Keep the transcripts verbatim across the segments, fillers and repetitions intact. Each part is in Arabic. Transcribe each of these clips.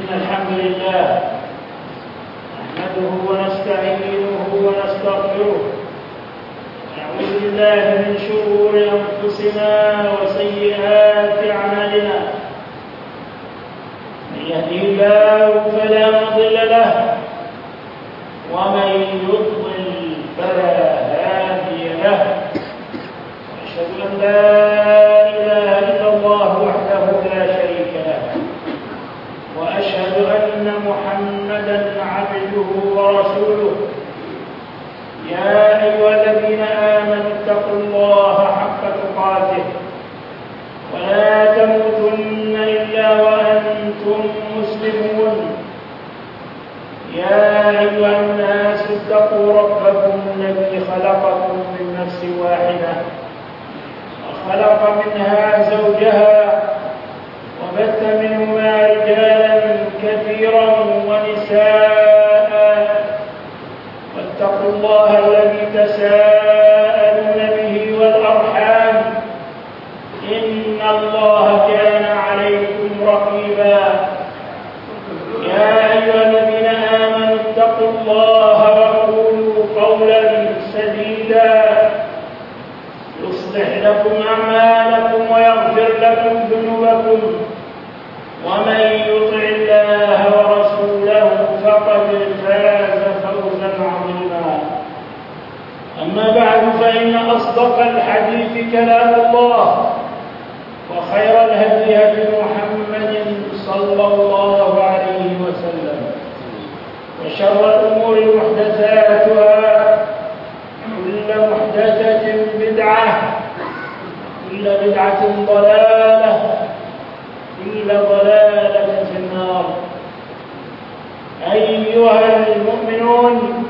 إن الحمد لله نحمده ونستعينه ونستغفره ونعوذ بالله من شرور أنفسنا وسيئات أعمالنا. من يهده الله فلا مضل له ومن يضلل فلا هادي له. وأشهد أن لا إله إلا الله وحده لا شريك له، وأشهد أن محمدًا عبده ورسوله. يا أيها الذين آمنوا اتقوا الله حق تقاته ولا تموتن إلا وأنتم مسلمون. يا أيها الناس اتقوا ربكم الذي خلقكم من نفس واحدة وخلق منها زوجها وبث منهما رجالا كثيرا ونساء، واتقوا الله الذي تساءلون به والأرحام إن الله كان عليكم رقيبا. يا أيها الذين آمنوا اتقوا الله وقولوا قولا سديدا يصلح لكم أعمالكم ويغفر لكم ذنوبكم، ومن يطع الله ورسوله فقد فاز فوزا عظيما. أما بعد، فإن أصدق الحديث كلام الله، وخير الهدي هدي محمد صلى الله عليه وسلم، وشر الأمور محدثاتها، كل محدثة بدعة، كل بدعة ضلالة، كل ضلالة في النار. أيها المؤمنون،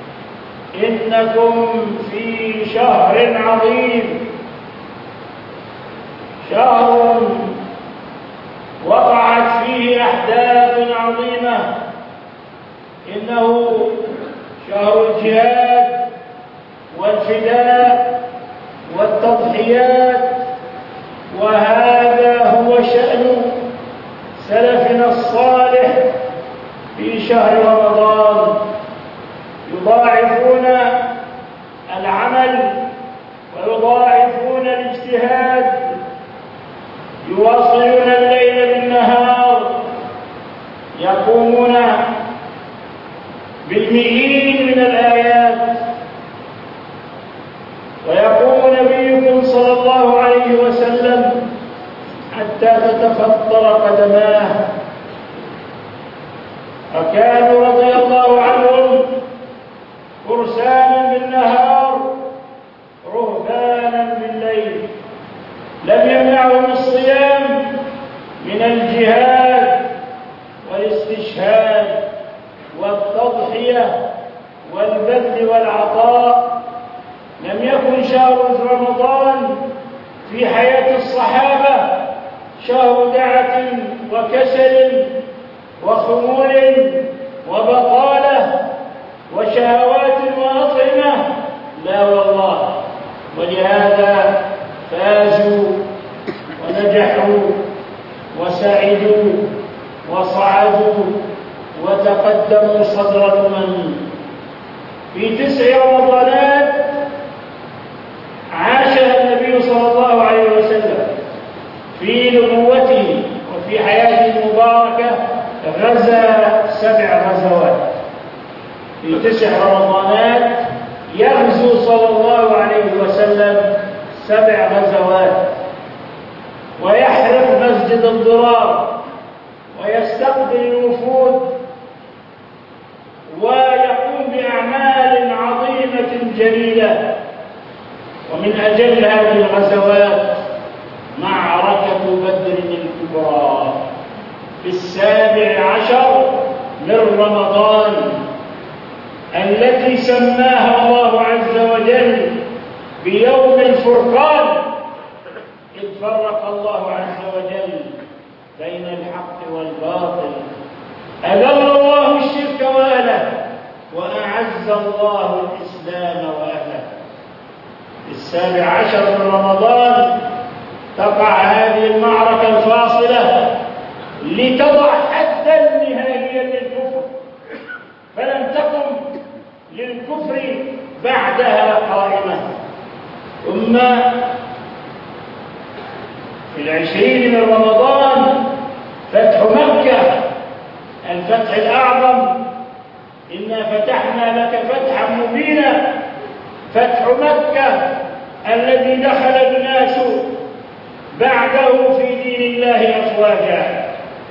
إنكم في شهر عظيم، شهر وقعت فيه أحداث عظيمة. إنه شهر الجهاد والفداء والتضحيات، وهذا هو شأن سلفنا الصالح في شهر رمضان. يضاعفون العمل ويضاعفون الاجتهاد، يواصلون الليل بالنهار، يقومون بالمئين من الآيات. ويقول نبيكم صلى الله عليه وسلم حتى تتفطر قدماه. فكانوا رضي الله عنهم فرسانا بالنهار رهبانا بالليل، لم يمنعهم الصيام من الجهاد والاستشهاد والتضحية والبذل والعطاء. لم يكن شهر رمضان في حياة الصحابة شهر دعة وكسل وخمول وبطالة وشهوات وأطعمة، لا والله. ولهذا فازوا ونجحوا وسعدوا وصعدوا وتقدموا صدر الأمم. في تسع رمضانات عاشها النبي صلى الله عليه وسلم في نبوته وفي حياته المباركة، غزا سبع غزوات. في تسع رمضانات يغزو صلى الله عليه وسلم سبع غزوات، ويحرق مسجد الضرار ويستقبل الوفود ويقوم بأعمال عظيمة جليلة. ومن أجل هذه الغزوات معركة بدر الكبرى في السابع عشر من رمضان، التي سماها الله عز وجل بيوم الفرقان، إذ فرق الله عز وجل بين الحق والباطل، أذل الله الشرك وأهله وأعز الله الإسلام وأهله. في السابع عشر من رمضان تقع هذه المعركة الفاصلة لتضع حدا للكفر بعدها قائمة. ثم في العشرين من رمضان فتح مكة، الفتح الأعظم، إنا فتحنا لك فتحا مبينا. فتح مكة الذي دخل الناس بعده في دين الله أفواجا.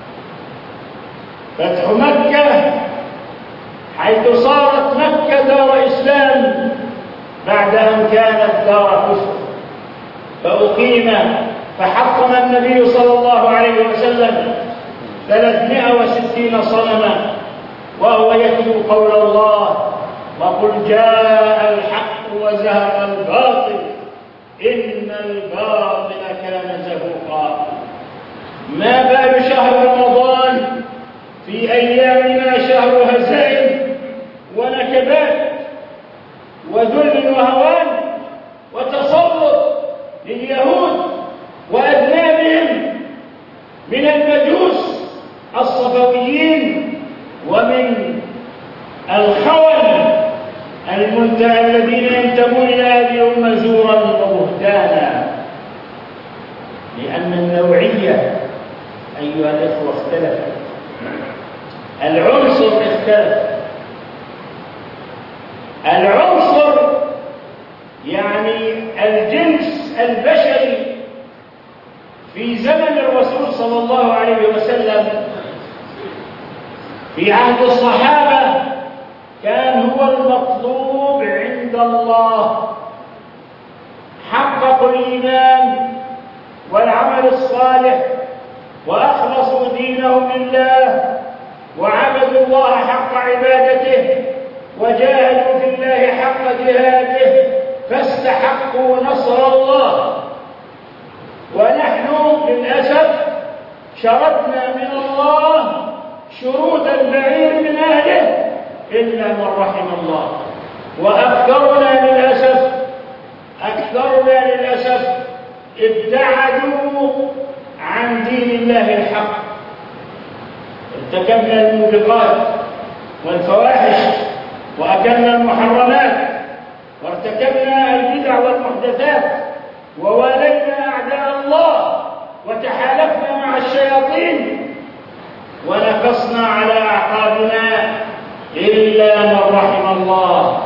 فتح مكة حيث صارت مكة دار إسلام بعد أن كانت دار كفر، فأقيم فحطم النبي صلى الله عليه وسلم ثلاثمائة وستين صنما وهو يتلو قول الله: وقل جاء الحق وزهق الباطل إن الباطل كان زهوقا. ما بال شهر رمضان في أيامنا شهر هزائم ونكبات وذل وهوان وتسلط لليهود وأذنابهم من المجوس الصفويين ومن الخون المنتهى الذين ينتمون إلى هذه الأمة زورا وبهتانا، لأن النوعية أيها الإخوة اختلفت، العنصر اختلف. العنصر يعني الجنس البشري في زمن الرسول صلى الله عليه وسلم في عهد الصحابة كان هو المطلوب عند الله، حققوا الإيمان والعمل الصالح وأخلصوا دينهم لله وعبدوا الله حق عبادته وجاهدوا في الله حق جهاده فاستحقوا نصر الله. ونحن للأسف شردنا من الله شرود البعير من أهله إلا من رحم الله، وأكثرنا للأسف أكثرنا للأسف ابتعدوا عن دين الله الحق، ارتكبنا الموبقات والفواحش وأكلنا المحرمات وارتكبنا البدع والمحدثات ووالينا أعداء الله وتحالفنا مع الشياطين ونكصنا على أعقابنا إلا من رحم الله.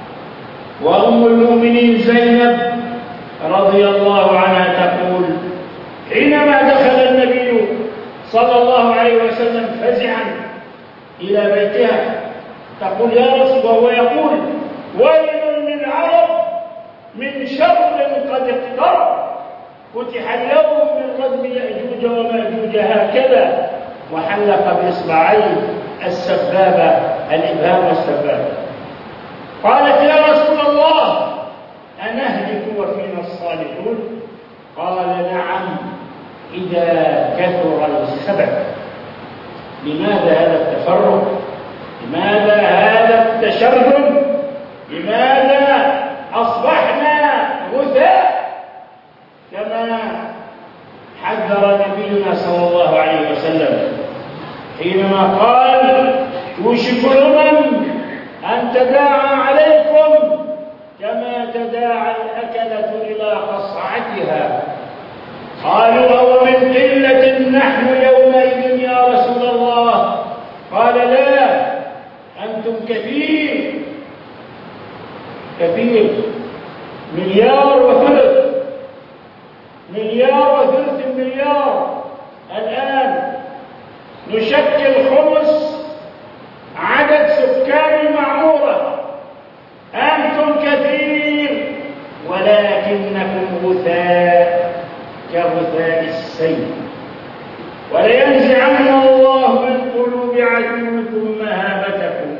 وأم المؤمنين زينب رضي الله عنها تقول: حينما دخل النبي صلى الله عليه وسلم فزعا إلى بيتها تقول: يا رسول، وهو يقول: ويل للعرب من شر قد اقترب، فتح اليوم من ردم يأجوج ومأجوج، هكذا، وحلق بإصبعيه السبابة، الإبهام والسبابة. قالت: يا رسول الله، أنهلك وفينا الصالحون؟ قال: نعم، إذا كثر السبب. لماذا هذا التفرق؟ لماذا هذا التشرذم؟ لماذا أصبحنا غثاء؟ كما حذر نبينا صلى الله عليه وسلم حينما قال: يوشك الأمم أن تداعى عليكم كما تداعى الأكلة إلى قصعتها. قالوا: أو من قلة نحن يومئذ يا رسول الله؟ قال: لا، أنتم كثير كثير، مليار وثلث مليار وثلث مليار. الآن نشكل خمس عدد سكان المعمورة، أنتم كثير ولكنكم غثاء كغثاء السيل. ولينزعن الله من قلوب عدوكم مهابتكم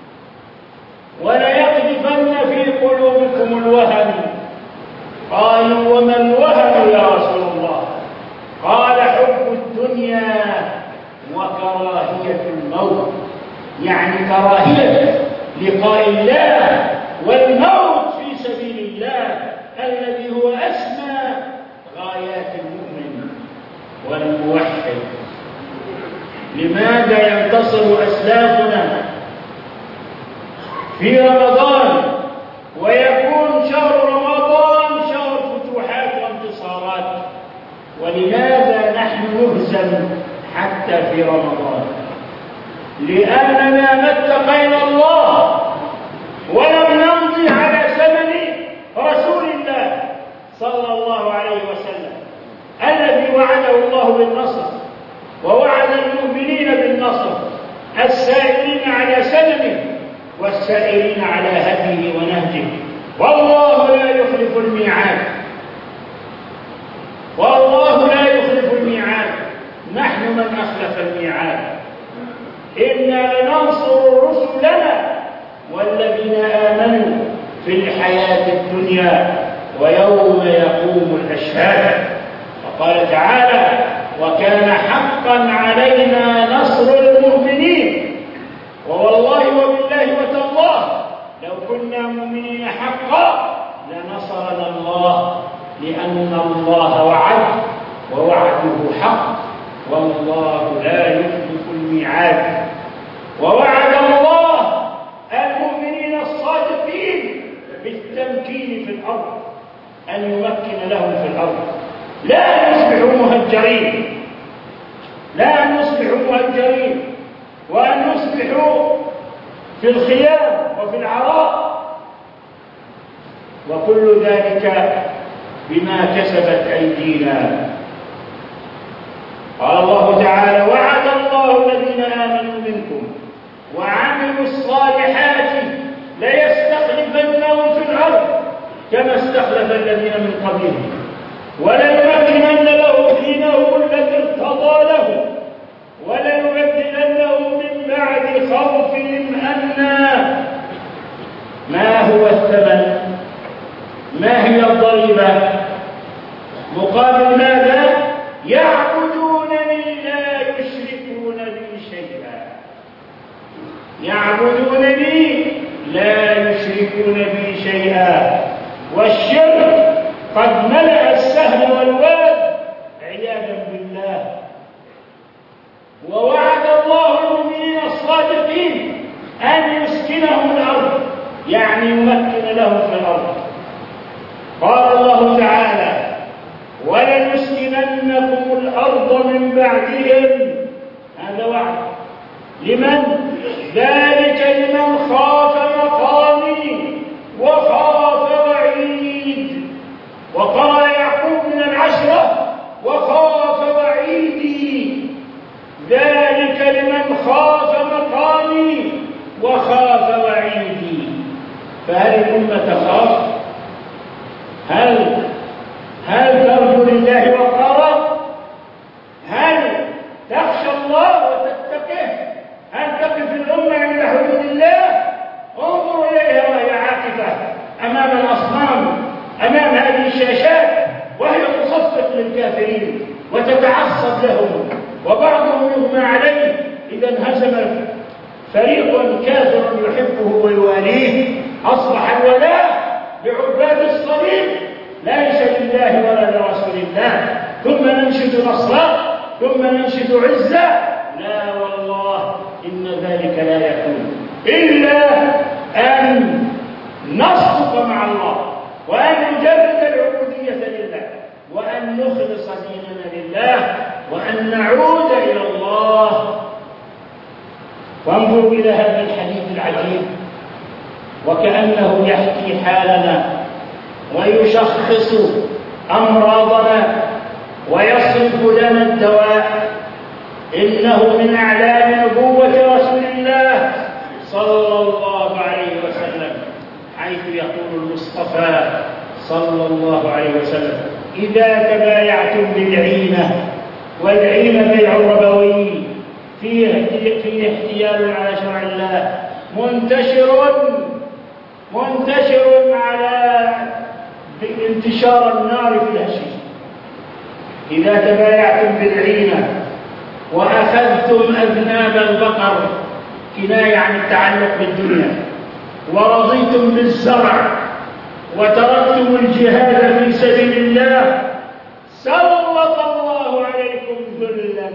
وليقذفن في قلوبكم الوهن. قالوا: وما الوهن يا رسول الله؟ قال: حب الدنيا وكراهية الموت، يعني كراهية لقاء الله والموت في سبيل الله الذي هو أسمى غايات المؤمن والموحد. لماذا ينتصر أسلافنا في رمضان، ويكون شهر رمضان شهر فتوحات وانتصارات. ولماذا نحن نهزم حتى في رمضان؟ لأننا ما اتقينا الله ولم نمضي على سنن رسول الله صلى الله عليه وسلم الذي وعده الله بالنصر ووعد المؤمنين بالنصر، السائرين على سننه والسائرين على هديه ونهجه. والله لا يخلف الميعاد، والله لا يخلف الميعاد. نحن من أخلف الميعاد. إنا لننصر رسلنا والذين آمنوا في الحياة الدنيا ويوم يقوم الأشهاد. وقال تعالى: وكان حقا علينا نصر المؤمنين. ووالله وبالله وتالله لو كنا مؤمنين حقا لنصرنا الله، لأن الله وعد ووعده حق، والله لا يخلف الميعاد. ووعد الله المؤمنين الصادقين بالتمكين في الأرض، أن يمكن لهم في الأرض، لا أن يصبحوا مهجرين، لا أن يصبحوا مهجرين وأن يصبحوا في الخيام وفي العراء، وكل ذلك بما كسبت أيدينا. قال الله تعالى: وعد الله الذين آمنوا منكم وعملوا الصالحات ليستخلفنهم في الأرض كما استخلف الذين من قبلهم وليمكنن لهم دينهم الذي ارتضى لهم وليبدلنهم من بعد خوفهم أمنا. ما هو الثمن؟ ما هي الضريبة؟ مقابل ماذا؟ يعبدونني لا يشركون بي شيئا، يعبدونني لا يشركون بي شيئا. والشرك قد ملأ السهل والواد عياذا بالله. ووعد الله المؤمنين الصادقين أن يسكنهم الأرض، يعني يمكن لهم في الأرض. قال الله تعالى: ولنسكننكم الأرض من بعدهم. هذا وعد لمن؟ ذلك لمن خاف مقامي وخاف وعيد. وقرأ يعقوب من العشرة: وخاف وعيدي. ذلك لمن خاف مقامي وخاف وعيدي. فهل الأمة تخاف؟ هل هل ترجو لله وقارا؟ هل تخشى الله وتتقه؟ هل تقف الأمة عند حدود الله؟ انظروا إليها وهي عاكفة أمام الأصنام، أمام هذه الشاشات، وهي تصفق للكافرين وتتعصب لهم، وبعضهم يغمى عليه إذا انهزم فريق كافر يحبه ويواليه أصبح الولاء بعباد الصليب ليس لله ولا لرسول الله. ثم ننشد نصرا ثم ننشد عزا. لا والله، إن ذلك لا يكون إلا أن نصدق مع الله، وأن نجرد العبودية لله، وأن نخلص ديننا لله، وأن نعود إلى الله. وانظروا إلى هذا الحديث العجيب، وكأنه يحكي حالنا ويشخص أمراضنا ويصف لنا الدواء. إنه من أعلام نبوة رسول الله صلى الله عليه وسلم، حيث يقول المصطفى صلى الله عليه وسلم: إذا تبايعتم بالعينة، والعينة بيع ربوي فيه فيه احتيال على شرع الله منتشر منتشر على انتشار النار في الهشيش. إذا تبايعتم بالعينة وأخذتم أذناب البقر، كناية عن التعلق بالدنيا، ورضيتم بالزرع وتركتم الجهاد في سبيل الله، سلط الله عليكم ذلا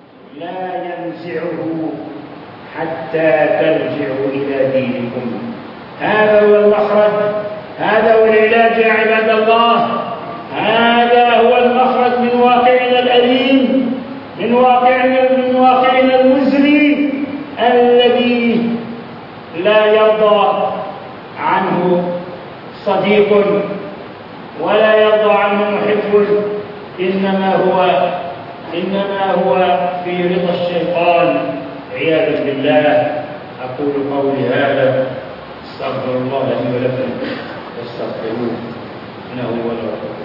لا ينزعه حتى ترجعوا إلى دينكم. هذا هو المخرج، هذا هو العلاج يا عباد الله، هذا هو المخرج من واقعنا الأليم، من واقعنا من واقعنا المزري الذي لا يرضى عنه صديق ولا يرضى عنه محب، إنما هو إنما هو في رضا الشيطان عياذا بالله. أقول قولي هذا، استغفر الله لي ولكم واستغفروه إنه هو الغفور.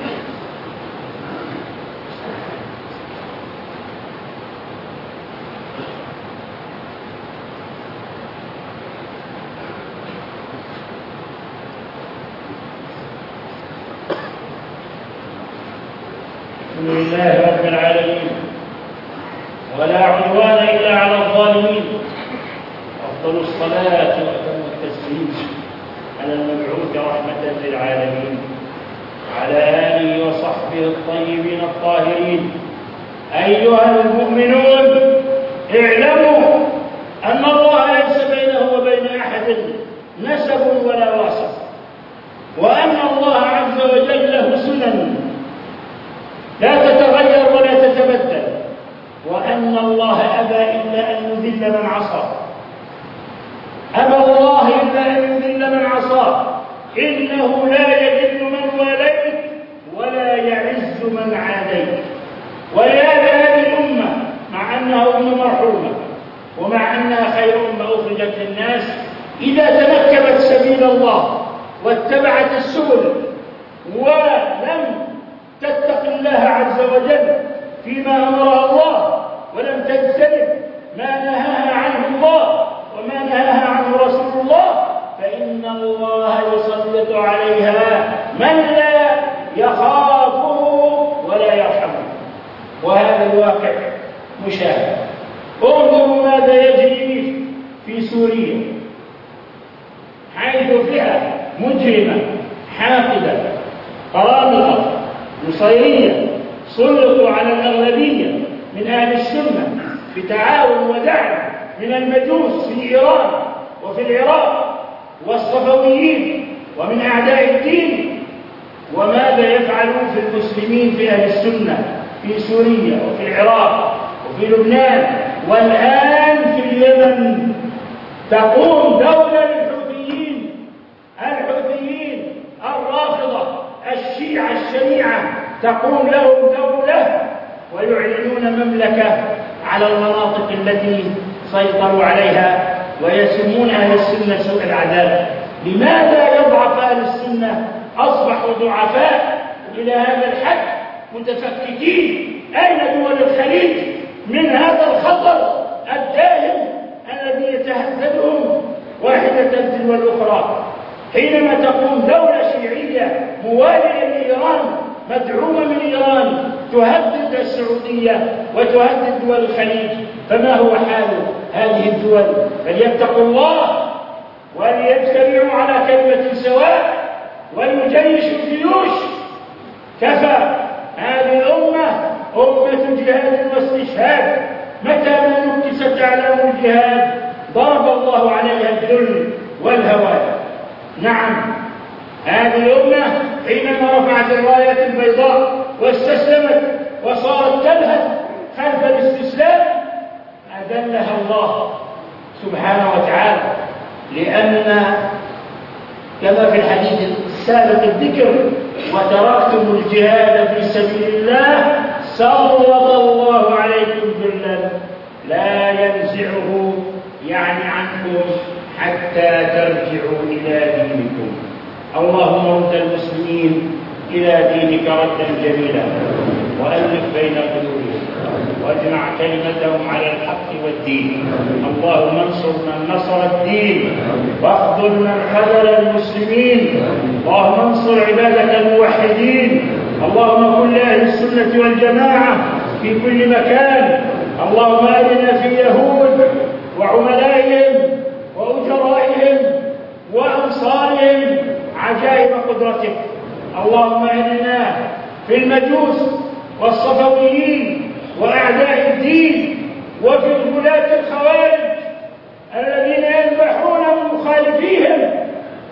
الحمد لله رب العالمين، ولا عدوان إلا على الظالمين، أفضل الصلاة وأتم التسليم على المبعوث رحمة للعالمين، على آله وصحبه الطيبين الطاهرين. أيها المؤمنون، اعلموا أن الله ليس بينه وبين أحد نسب ولا واسطة، وأن الله عز وجل له سنن لا تتغير ولا تتبدل، وأن الله أبى إلا أن يذل من عصى، أبى الله إلا أن يذل من عصى، إنه لا يذل من واليت ولا يعز من عاديت. ولهذا هذه الأمة مع أنها أمة مرحومة ومع أنها خير أمة أخرجت للناس، إذا تنكبت سبيل الله واتبعت السبل ولم تتق الله عز وجل فيما أمرها الله، ولم تجتنب ما نهاها عنه الله وما نهاها عنه رسول الله، فإن الله يسلط عليها من لا يخافه ولا يرحمه. وهذا الواقع مشاهد. انظروا ماذا يجري في سوريا، حيث فئة مجرمة حاقدة قرامطة نصيرية سلطوا على الأغلبية من أهل السنة بتعاون ودعم من المجوس في إيران وفي العراق والصفويين ومن أعداء الدين. وماذا يفعلون في المسلمين في أهل السنة في سوريا وفي العراق وفي لبنان والآن في اليمن؟ تقوم دولة للحوثيين، الحوثيين الرافضة الشيعة الشنيعة، تقوم لهم دولة ويعلنون مملكة على المناطق التي سيطروا عليها ويسمون أهل السنة سوء العذاب. لماذا يضعف أهل السنة؟ أصبحوا ضعفاء إلى هذا الحد متفككين. أين دول الخليج من هذا الخطر الداهم الذي يتهددهم واحدة تلو الأخرى؟ حينما تقوم دولة شيعية موالية لإيران مدعومة من إيران تهدد السعودية وتهدد دول الخليج، فما هو حال هذه الدول؟ فليتقوا الله وليجتمعوا على كلمة سواء وليجيشوا الجيوش. كفى، هذه الأمة أمة جهاد واستشهاد. متى ما نكست أعلام الجهاد ضرب الله عليها الذل والهوان. نعم، هذه الأمة حينما رفعت الراية البيضاء واستسلمت وصارت تلهث خلف الاستسلام أذلها الله سبحانه وتعالى، لأن كما في الحديث السابق الذكر: وتركتم الجهاد في سبيل الله سلط الله عليكم ذلا لا ينزعه يعني عنكم حتى ترجعوا إلى دينكم. اللهم رد المسلمين إلى دينك ردا جميلا، وألف بين قلوبهم، واجمع كلمتهم على الحق والدين. اللهم انصر من نصر الدين، واخذل من خذل المسلمين. اللهم انصر عبادك الموحدين. اللهم كن لأهل السنة والجماعة في كل مكان. اللهم أرنا في يهود وعملائهم وأجرائهم وأنصارهم عجائب قدرتك. اللهم أرنا في المجوس والصفويين وأعداء الدين وفي الغلاة الخوارج الذين يذبحون من مخالفيهم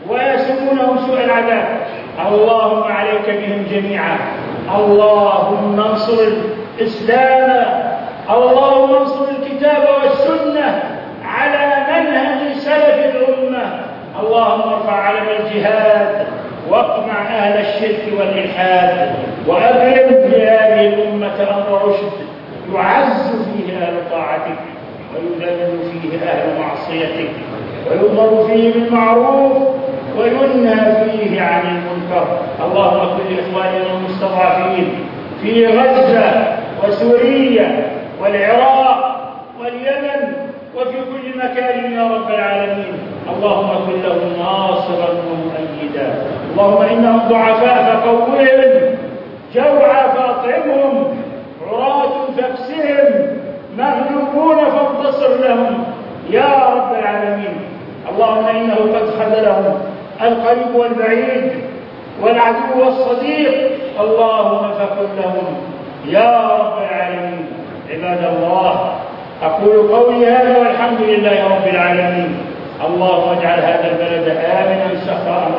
اللهم انصر الإسلام، اللهم انصر الكتاب والسنة على منهج سلف الأمة، اللهم ارفع علم الجهاد واقمع أهل الشرك والإلحاد، وأبرم لهذه الأمة أمر رشد يعز فيه أهل طاعتك ويذل فيه أهل معصيتك، ويؤمر فيه بالمعروف وينهى فيه عن المنكر. اللهم كن لإخواننا المستضعفين في غزة وسوريا والعراق واليمن وفي كل مكان يا رب العالمين، اللهم كن لهم ناصرا ومؤيدا. اللهم إنهم ضعفاء فقوهم، جوعى فأطعمهم، عراة فاكسهم، مغلوبون فانتصر لهم يا رب العالمين. اللهم إنه قد خذلهم القريب والبعيد والعدو والصديق، اللهم فكن لهم يا رب العالمين. عباد الله، أقول قولي هذا والحمد لله رب العالمين. اللهم اجعل هذا البلد آمنا سخاء